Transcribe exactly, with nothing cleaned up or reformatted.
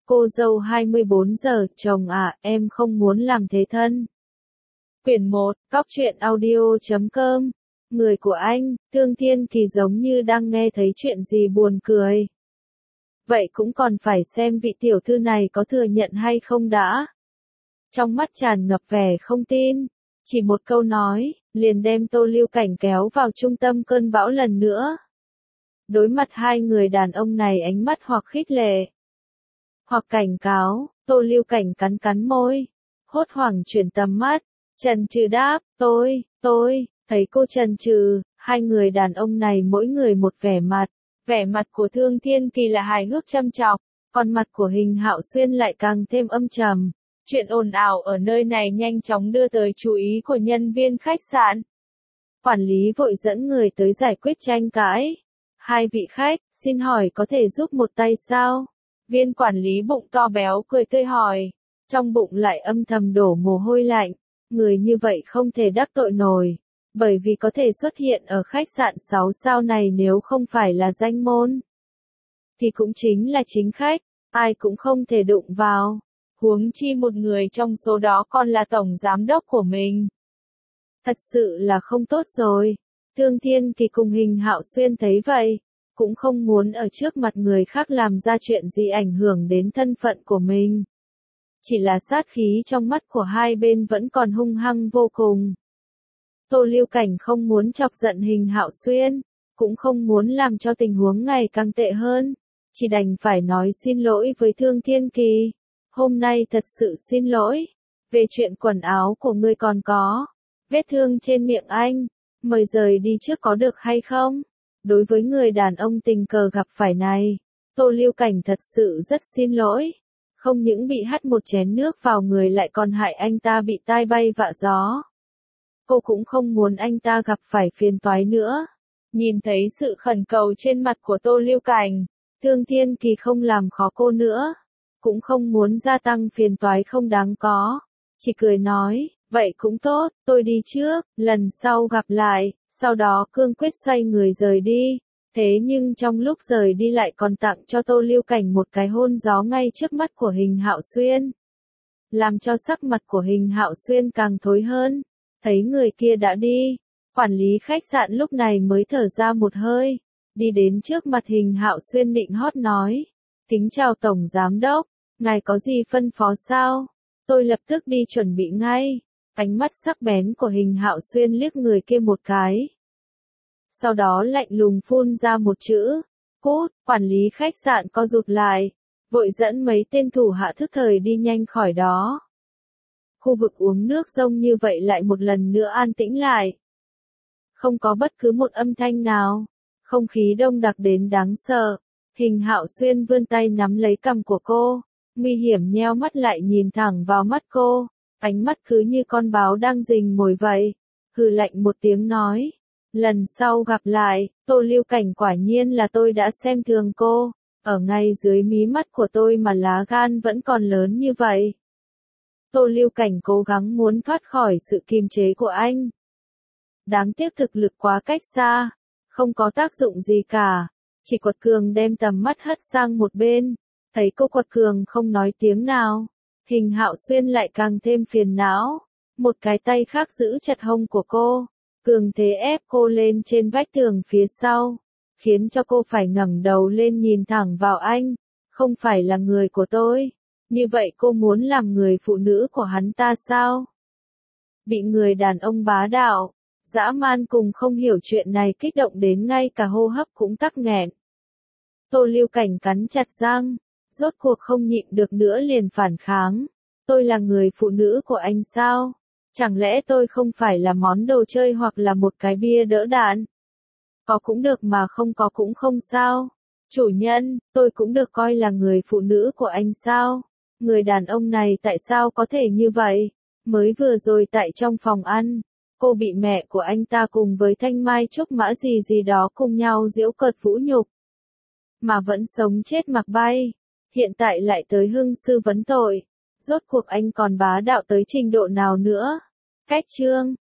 Cô dâu hai mươi bốn giờ, chồng à, em không muốn làm thế thân. Quyển một, cóc truyện audio chấm com. Người của anh, Thương Thiên Kỳ giống như đang nghe thấy chuyện gì buồn cười. Vậy cũng còn phải xem vị tiểu thư này có thừa nhận hay không đã. Trong mắt tràn ngập vẻ không tin. Chỉ một câu nói, liền đem Tô Lưu Cảnh kéo vào trung tâm cơn bão lần nữa. Đối mặt hai người đàn ông này ánh mắt hoặc khích lệ, hoặc cảnh cáo, Tô Lưu Cảnh cắn cắn môi, hốt hoảng chuyển tầm mắt, chần chừ đáp, tôi, tôi, thấy cô chần chừ, hai người đàn ông này mỗi người một vẻ mặt, vẻ mặt của Thương Thiên Kỳ là hài hước châm chọc, còn mặt của Hình Hạo Xuyên lại càng thêm âm trầm. Chuyện ồn ào ở nơi này nhanh chóng đưa tới chú ý của nhân viên khách sạn. Quản lý vội dẫn người tới giải quyết tranh cãi. Hai vị khách, xin hỏi có thể giúp một tay sao? Viên quản lý bụng to béo cười tươi hỏi, trong bụng lại âm thầm đổ mồ hôi lạnh. Người như vậy không thể đắc tội nổi, bởi vì có thể xuất hiện ở khách sạn sáu sao này nếu không phải là danh môn, thì cũng chính là chính khách, ai cũng không thể đụng vào. Huống chi một người trong số đó còn là tổng giám đốc của mình. Thật sự là không tốt rồi. Thương Thiên Kỳ cùng Hình Hạo Xuyên thấy vậy, cũng không muốn ở trước mặt người khác làm ra chuyện gì ảnh hưởng đến thân phận của mình. Chỉ là sát khí trong mắt của hai bên vẫn còn hung hăng vô cùng. Tô Lưu Cảnh không muốn chọc giận Hình Hạo Xuyên, cũng không muốn làm cho tình huống ngày càng tệ hơn, chỉ đành phải nói xin lỗi với Thương Thiên Kỳ. Hôm nay thật sự xin lỗi, về chuyện quần áo của ngươi còn có vết thương trên miệng anh, mời rời đi trước có được hay không? Đối với người đàn ông tình cờ gặp phải này, Tô Lưu Cảnh thật sự rất xin lỗi, không những bị hắt một chén nước vào người lại còn hại anh ta bị tai bay vạ gió. Cô cũng không muốn anh ta gặp phải phiền toái nữa. Nhìn thấy sự khẩn cầu trên mặt của Tô Lưu Cảnh, Thương Thiên Kỳ không làm khó cô nữa, cũng không muốn gia tăng phiền toái không đáng có, chỉ cười nói, vậy cũng tốt, tôi đi trước, lần sau gặp lại, sau đó cương quyết xoay người rời đi, thế nhưng trong lúc rời đi lại còn tặng cho Tô Lưu Cảnh một cái hôn gió ngay trước mắt của Hình Hạo Xuyên, làm cho sắc mặt của Hình Hạo Xuyên càng thối hơn. Thấy người kia đã đi, quản lý khách sạn lúc này mới thở ra một hơi, đi đến trước mặt Hình Hạo Xuyên định hót nói, kính chào Tổng Giám Đốc, ngài có gì phân phó sao? Tôi lập tức đi chuẩn bị ngay. Ánh mắt sắc bén của Hình Hạo Xuyên liếc người kia một cái. Sau đó lạnh lùng phun ra một chữ, cút, quản lý khách sạn co rụt lại, vội dẫn mấy tên thủ hạ thức thời đi nhanh khỏi đó. Khu vực uống nước rông như vậy lại một lần nữa an tĩnh lại. Không có bất cứ một âm thanh nào, không khí đông đặc đến đáng sợ. Hình Hạo Xuyên vươn tay nắm lấy cằm của cô, nguy hiểm nheo mắt lại nhìn thẳng vào mắt cô, ánh mắt cứ như con báo đang rình mồi vậy. Hừ lạnh một tiếng nói, lần sau gặp lại, Tô Lưu Cảnh quả nhiên là tôi đã xem thường cô, ở ngay dưới mí mắt của tôi mà lá gan vẫn còn lớn như vậy. Tô Lưu Cảnh cố gắng muốn thoát khỏi sự kiềm chế của anh. Đáng tiếc thực lực quá cách xa, không có tác dụng gì cả. Chỉ Quật Cường đem tầm mắt hất sang một bên, thấy cô Quật Cường không nói tiếng nào, Hình Hạo Xuyên lại càng thêm phiền não, một cái tay khác giữ chặt hông của cô, cường thế ép cô lên trên vách tường phía sau, khiến cho cô phải ngẩng đầu lên nhìn thẳng vào anh, không phải là người của tôi, như vậy cô muốn làm người phụ nữ của hắn ta sao? Bị người đàn ông bá đạo, dã man cùng không hiểu chuyện này kích động đến ngay cả hô hấp cũng tắc nghẹn. Tô Lưu Cảnh cắn chặt răng, rốt cuộc không nhịn được nữa liền phản kháng. Tôi là người phụ nữ của anh sao? Chẳng lẽ tôi không phải là món đồ chơi hoặc là một cái bia đỡ đạn? Có cũng được mà không có cũng không sao. Chủ nhân, tôi cũng được coi là người phụ nữ của anh sao? Người đàn ông này tại sao có thể như vậy? Mới vừa rồi tại trong phòng ăn, cô bị mẹ của anh ta cùng với Thanh Mai Trúc Mã gì gì đó cùng nhau giễu cợt vũ nhục, mà vẫn sống chết mặc bay. Hiện tại lại tới hưng sư vấn tội. Rốt cuộc anh còn bá đạo tới trình độ nào nữa? Cách chương